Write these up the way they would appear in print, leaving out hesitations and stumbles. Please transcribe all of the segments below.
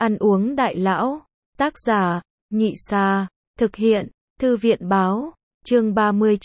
Ăn uống đại lão. Tác giả, Nhị Sa. Thực hiện, Thư viện báo. Chương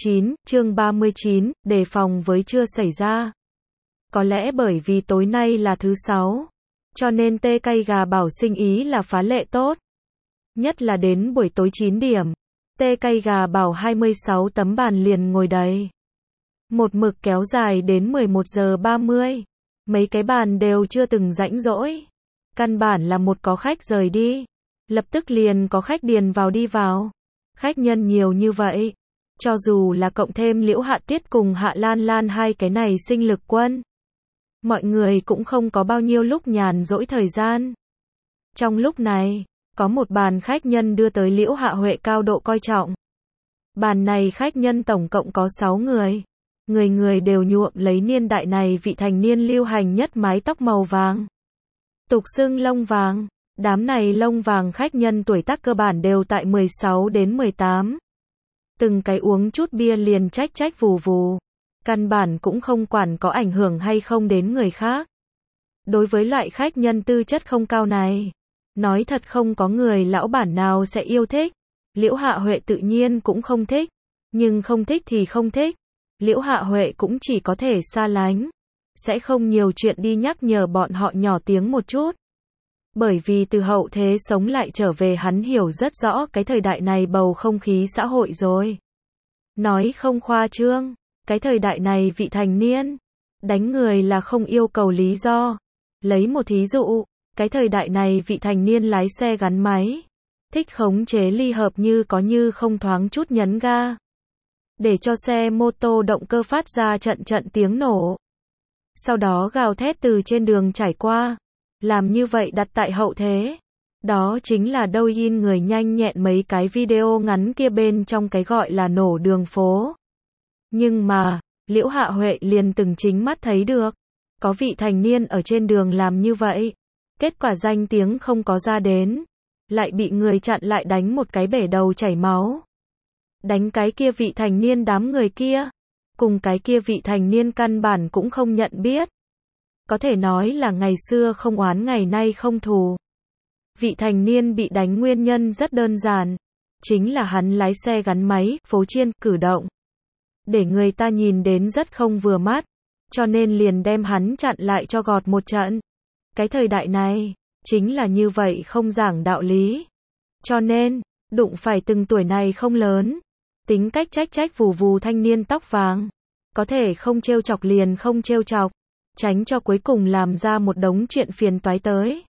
39, đề phòng với chưa xảy ra. Có lẽ bởi vì tối nay là thứ 6, cho nên tê cay gà bảo sinh ý là phá lệ tốt. Nhất là đến buổi tối 9 điểm, tê cay gà bảo 26 tấm bàn liền ngồi đầy. Một mực kéo dài đến 11 giờ 30. Mấy cái bàn đều chưa từng rãnh rỗi. Căn bản là một có khách rời đi, lập tức liền có khách điền vào đi vào. Khách nhân nhiều như vậy, cho dù là cộng thêm Liễu Hạ Tuyết cùng Hạ Lan Lan hai cái này sinh lực quân, mọi người cũng không có bao nhiêu lúc nhàn rỗi thời gian. Trong lúc này, có một bàn khách nhân đưa tới Liễu Hạ Huệ cao độ coi trọng. Bàn này khách nhân tổng cộng có 6 người. Người người đều nhuộm lấy niên đại này vị thành niên lưu hành nhất mái tóc màu vàng, tục xưng lông vàng. Đám này lông vàng khách nhân tuổi tác cơ bản đều tại 16 đến 18. Từng cái uống chút bia liền trách vù vù. Căn bản cũng không quản có ảnh hưởng hay không đến người khác. Đối với loại khách nhân tư chất không cao này, nói thật không có người lão bản nào sẽ yêu thích. Liễu Hạ Huệ tự nhiên cũng không thích. Nhưng không thích thì không thích. Liễu Hạ Huệ cũng chỉ có thể xa lánh. Sẽ không nhiều chuyện đi nhắc nhở bọn họ nhỏ tiếng một chút. Bởi vì từ hậu thế sống lại trở về hắn hiểu rất rõ cái thời đại này bầu không khí xã hội rồi. Nói không khoa trương, cái thời đại này vị thành niên, đánh người là không yêu cầu lý do. Lấy một thí dụ, cái thời đại này vị thành niên lái xe gắn máy, thích khống chế ly hợp như có như không thoáng chút nhấn ga, để cho xe mô tô động cơ phát ra trận tiếng nổ. Sau đó gào thét từ trên đường trải qua. Làm như vậy đặt tại hậu thế. Đó chính là Douyin người nhanh nhẹn mấy cái video ngắn kia bên trong cái gọi là nổ đường phố. Nhưng mà, Liễu Hạ Huệ liền từng chính mắt thấy được. Có vị thành niên ở trên đường làm như vậy. Kết quả danh tiếng không có ra đến. Lại bị người chặn lại đánh một cái bể đầu chảy máu. Đánh cái kia vị thành niên đám người kia. Cùng cái kia vị thành niên căn bản cũng không nhận biết. Có thể nói là ngày xưa không oán ngày nay không thù. Vị thành niên bị đánh nguyên nhân rất đơn giản. Chính là hắn lái xe gắn máy, phô chiên, cử động. Để người ta nhìn đến rất không vừa mắt. Cho nên liền đem hắn chặn lại cho gọt một trận. Cái thời đại này, chính là như vậy không giảng đạo lý. Cho nên, đụng phải từng tuổi này không lớn. Tính cách trách vù vù thanh niên tóc vàng. Có thể không trêu chọc liền không trêu chọc. Tránh cho cuối cùng làm ra một đống chuyện phiền toái tới.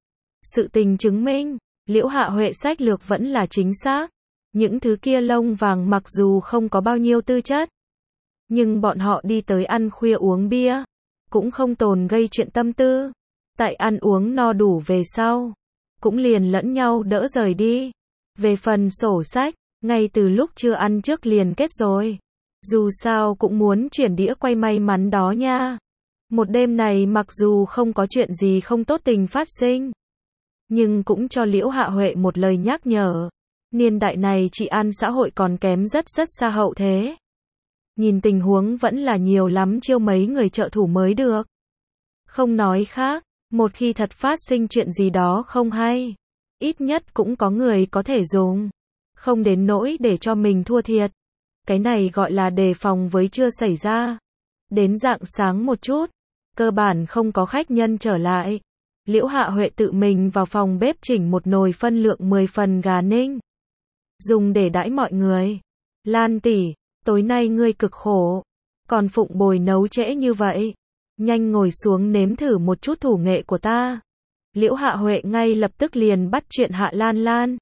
Sự tình chứng minh, Liễu Hạ Huệ sách lược vẫn là chính xác. Những thứ kia lông vàng mặc dù không có bao nhiêu tư chất, nhưng bọn họ đi tới ăn khuya uống bia, cũng không tồn gây chuyện tâm tư. Tại ăn uống no đủ về sau, cũng liền lẫn nhau đỡ rời đi. Về phần sổ sách, ngay từ lúc chưa ăn trước liền kết rồi. Dù sao cũng muốn chuyển đĩa quay may mắn đó nha. Một đêm này mặc dù không có chuyện gì không tốt tình phát sinh, nhưng cũng cho Liễu Hạ Huệ một lời nhắc nhở. Niên đại này trị an xã hội còn kém rất xa hậu thế. Nhìn tình huống vẫn là nhiều lắm chiêu mấy người trợ thủ mới được. Không nói khác, một khi thật phát sinh chuyện gì đó không hay, ít nhất cũng có người có thể dùng. Không đến nỗi để cho mình thua thiệt. Cái này gọi là đề phòng với chưa xảy ra. Đến rạng sáng một chút, cơ bản không có khách nhân trở lại. Liễu Hạ Huệ tự mình vào phòng bếp chỉnh một nồi phân lượng 10 phần gà ninh, dùng để đãi mọi người. Lan tỷ, tối nay ngươi cực khổ, còn phụng bồi nấu trễ như vậy. Nhanh ngồi xuống nếm thử một chút thủ nghệ của ta. Liễu Hạ Huệ ngay lập tức liền bắt chuyện Hạ Lan Lan.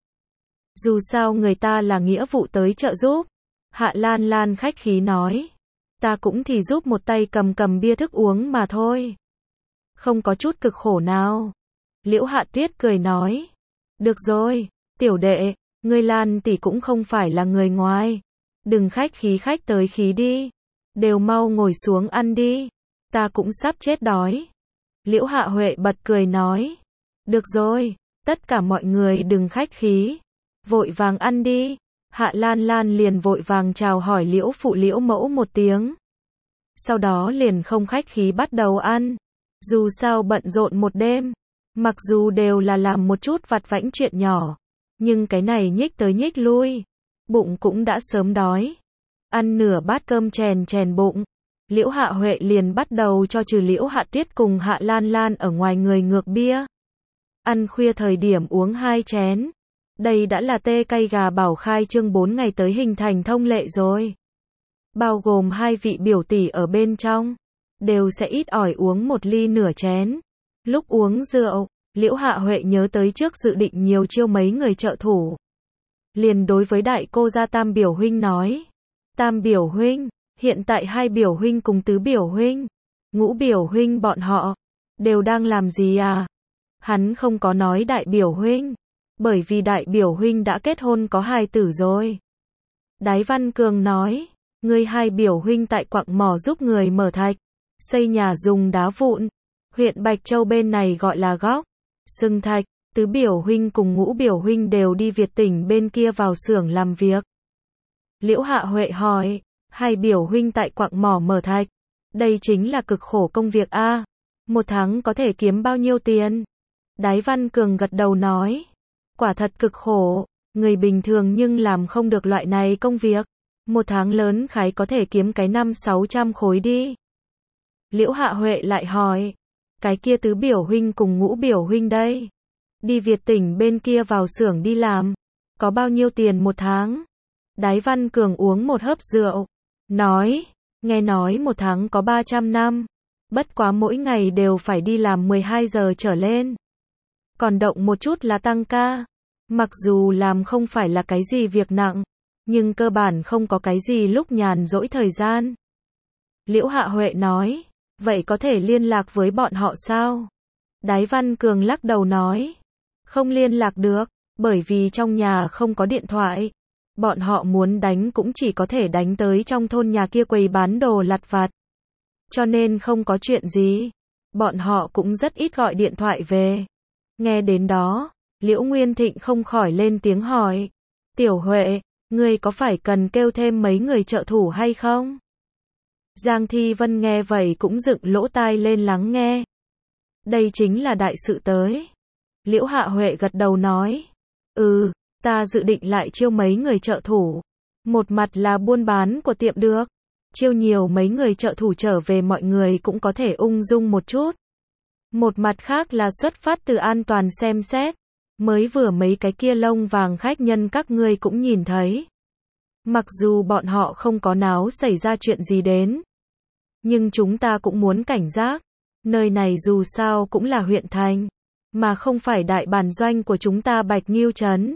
Dù sao người ta là nghĩa vụ tới trợ giúp. Hạ Lan Lan khách khí nói. Ta cũng thì giúp một tay cầm bia thức uống mà thôi. Không có chút cực khổ nào. Liễu Hạ Tuyết cười nói. Được rồi, tiểu đệ, ngươi Lan tỷ cũng không phải là người ngoài. Đừng khách khí khách tới khí đi. Đều mau ngồi xuống ăn đi. Ta cũng sắp chết đói. Liễu Hạ Huệ bật cười nói. Được rồi, tất cả mọi người đừng khách khí. Vội vàng ăn đi. Hạ Lan Lan liền vội vàng chào hỏi Liễu phụ Liễu mẫu một tiếng. Sau đó liền không khách khí bắt đầu ăn. Dù sao bận rộn một đêm, Mặc dù đều là làm một chút vặt vãnh chuyện nhỏ, nhưng cái này nhích tới nhích lui, bụng cũng đã sớm đói. Ăn nửa bát cơm chèn chèn bụng, Liễu Hạ Huệ liền bắt đầu cho trừ Liễu Hạ Tuyết cùng Hạ Lan Lan ở ngoài người ngược bia. Ăn khuya thời điểm uống 2 chén. Đây đã là tê cay gà bảo khai trương 4 ngày tới hình thành thông lệ rồi. Bao gồm 2 vị biểu tỷ ở bên trong, đều sẽ ít ỏi uống 1 ly nửa chén. Lúc uống rượu, Liễu Hạ Huệ nhớ tới trước dự định nhiều chiêu mấy người trợ thủ. Liền đối với đại cô gia Tam biểu huynh nói. Tam biểu huynh, hiện tại 2 biểu huynh cùng tứ biểu huynh, ngũ biểu huynh bọn họ, đều đang làm gì à? Hắn không có nói đại biểu huynh, bởi vì đại biểu huynh đã kết hôn có hài tử rồi. Đái Văn Cường nói, ngươi 2 biểu huynh tại quặng mỏ giúp người mở thạch, xây nhà dùng đá vụn, huyện Bạch Châu bên này gọi là góc, xưng thạch, tứ biểu huynh cùng ngũ biểu huynh đều đi Việt tỉnh bên kia vào xưởng làm việc. Liễu Hạ Huệ hỏi, 2 biểu huynh tại quặng mỏ mở thạch, đây chính là cực khổ công việc a, 1 tháng có thể kiếm bao nhiêu tiền? Đái Văn Cường gật đầu nói, quả thật cực khổ, người bình thường nhưng làm không được loại này công việc, 1 tháng lớn khái có thể kiếm cái 500-600 khối đi. Liễu Hạ Huệ lại hỏi, cái kia tứ biểu huynh cùng ngũ biểu huynh đây, đi Việt tỉnh bên kia vào xưởng đi làm, có bao nhiêu tiền 1 tháng? Đái Văn Cường uống một hớp rượu, nói, nghe nói 1 tháng có 300 năm, bất quá mỗi ngày đều phải đi làm 12 giờ trở lên. Còn động một chút là tăng ca, mặc dù làm không phải là cái gì việc nặng, nhưng cơ bản không có cái gì lúc nhàn rỗi thời gian. Liễu Hạ Huệ nói, vậy có thể liên lạc với bọn họ sao? Đái Văn Cường lắc đầu nói, không liên lạc được, bởi vì trong nhà không có điện thoại. Bọn họ muốn đánh cũng chỉ có thể đánh tới trong thôn nhà kia quầy bán đồ lặt vặt. Cho nên không có chuyện gì. Bọn họ cũng rất ít gọi điện thoại về. Nghe đến đó, Liễu Nguyên Thịnh không khỏi lên tiếng hỏi. Tiểu Huệ, ngươi có phải cần kêu thêm mấy người trợ thủ hay không? Giang Thi Vân nghe vậy cũng dựng lỗ tai lên lắng nghe. Đây chính là đại sự tới. Liễu Hạ Huệ gật đầu nói. Ta dự định lại chiêu mấy người trợ thủ. Một mặt là buôn bán của tiệm được. Chiêu nhiều mấy người trợ thủ trở về mọi người cũng có thể ung dung một chút. Một mặt khác là xuất phát từ an toàn xem xét. Mới vừa mấy cái kia lông vàng khách nhân các ngươi cũng nhìn thấy. Mặc dù bọn họ không có náo xảy ra chuyện gì đến. Nhưng chúng ta cũng muốn cảnh giác. Nơi này dù sao cũng là huyện thành. Mà không phải đại bản doanh của chúng ta Bạch Nghiêu Trấn.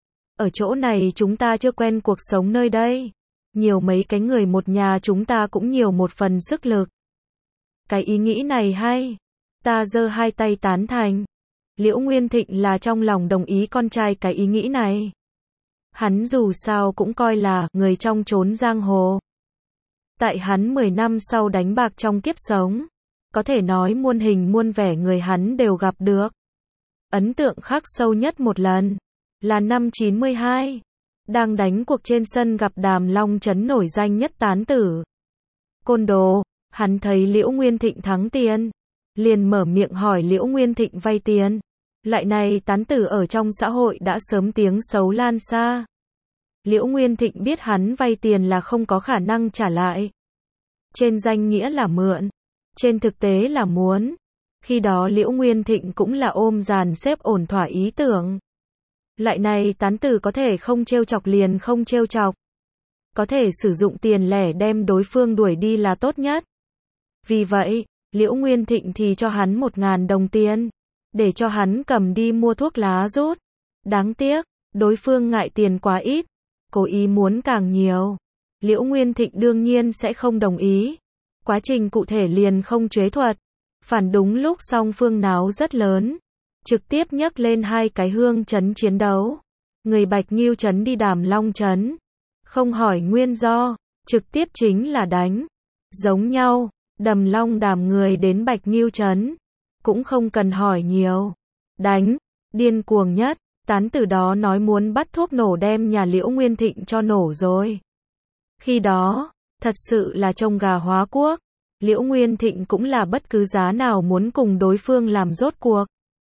Ở chỗ này chúng ta chưa quen cuộc sống nơi đây. Nhiều mấy cái người một nhà chúng ta cũng nhiều một phần sức lực. Cái ý nghĩ này hay. Ta giơ 2 tay tán thành. Liễu Nguyên Thịnh là trong lòng đồng ý con trai cái ý nghĩ này. Hắn dù sao cũng coi là người trong chốn giang hồ. Tại hắn 10 năm sau đánh bạc trong kiếp sống. Có thể nói muôn hình muôn vẻ người hắn đều gặp được. Ấn tượng khắc sâu nhất một lần. Là năm 92. Đang đánh cuộc trên sân gặp Đàm Long Trấn nổi danh nhất tán tử. Côn đồ, hắn thấy Liễu Nguyên Thịnh thắng tiền. Liền mở miệng hỏi Liễu Nguyên Thịnh vay tiền. Lại này tán tử ở trong xã hội đã sớm tiếng xấu lan xa. Liễu Nguyên Thịnh biết hắn vay tiền là không có khả năng trả lại. Trên danh nghĩa là mượn. Trên thực tế là muốn. Khi đó Liễu Nguyên Thịnh cũng là ôm dàn xếp ổn thỏa ý tưởng. Lại này tán tử có thể không trêu chọc liền không trêu chọc. Có thể sử dụng tiền lẻ đem đối phương đuổi đi là tốt nhất. Vì vậy, Liễu Nguyên Thịnh thì cho hắn 1.000 đồng tiền. Để cho hắn cầm đi mua thuốc lá rút. Đáng tiếc, đối phương ngại tiền quá ít. Cố ý muốn càng nhiều. Liễu Nguyên Thịnh đương nhiên sẽ không đồng ý. Quá trình cụ thể liền không chế thuật. Phản đúng lúc song phương náo rất lớn. Trực tiếp nhấc lên 2 cái hương trấn chiến đấu. Người Bạch Nghiêu Trấn đi Đàm Long Trấn. Không hỏi nguyên do, trực tiếp chính là đánh. Giống nhau, Đầm Long Đàm người đến Bạch Nghiêu Trấn. Cũng không cần hỏi nhiều. Đánh, điên cuồng nhất, tán tử đó nói muốn bắt thuốc nổ đem nhà Liễu Nguyên Thịnh cho nổ rồi. Khi đó, thật sự là trông gà hóa quốc. Liễu Nguyên Thịnh cũng là bất cứ giá nào muốn cùng đối phương làm rốt cuộc.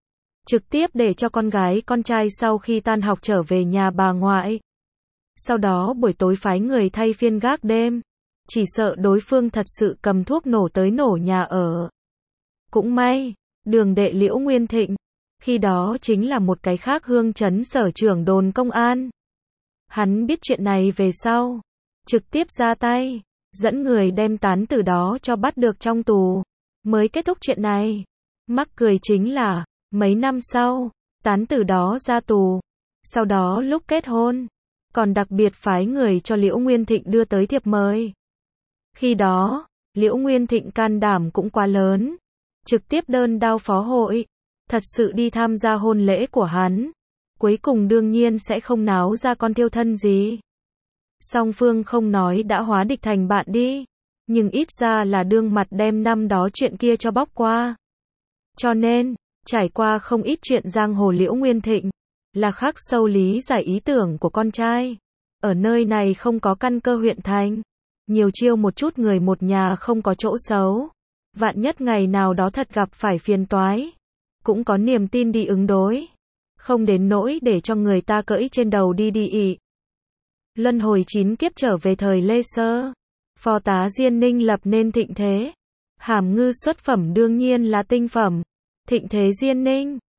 trực tiếp để cho con gái con trai sau khi tan học trở về nhà bà ngoại. Sau đó buổi tối phái người thay phiên gác đêm, chỉ sợ đối phương thật sự cầm thuốc nổ tới nổ nhà ở. Cũng may, Đường đệ Liễu Nguyên Thịnh, khi đó chính là một cái khác Hương Trấn sở trưởng đồn công an. Hắn biết chuyện này về sau, trực tiếp ra tay, dẫn người đem Tán Tử đó cho bắt được trong tù, mới kết thúc chuyện này. Mắc cười chính là, mấy năm sau, Tán Tử đó ra tù, sau đó lúc kết hôn, còn đặc biệt phái người cho Liễu Nguyên Thịnh đưa tới thiệp mời. Khi đó, Liễu Nguyên Thịnh can đảm cũng quá lớn, trực tiếp đơn đao phó hội, thật sự đi tham gia hôn lễ của hắn. Cuối cùng đương nhiên sẽ không náo ra con thiêu thân gì. Song phương không nói đã hóa địch thành bạn đi, nhưng ít ra là đương mặt đem năm đó chuyện kia cho bóc qua. Cho nên, trải qua không ít chuyện giang hồ, Liễu Nguyên Thịnh là khắc sâu lý giải ý tưởng của con trai. Ở nơi này không có căn cơ huyện thành, nhiều chiêu một chút người một nhà không có chỗ xấu. Vạn nhất ngày nào đó thật gặp phải phiền toái, cũng có niềm tin đi ứng đối, không đến nỗi để cho người ta cưỡi trên đầu đi đi ị. Luân hồi 9 kiếp trở về thời Lê Sơ, phò tá Diên Ninh lập nên thịnh thế. Hàm Ngư xuất phẩm đương nhiên là tinh phẩm. Thịnh thế Diên Ninh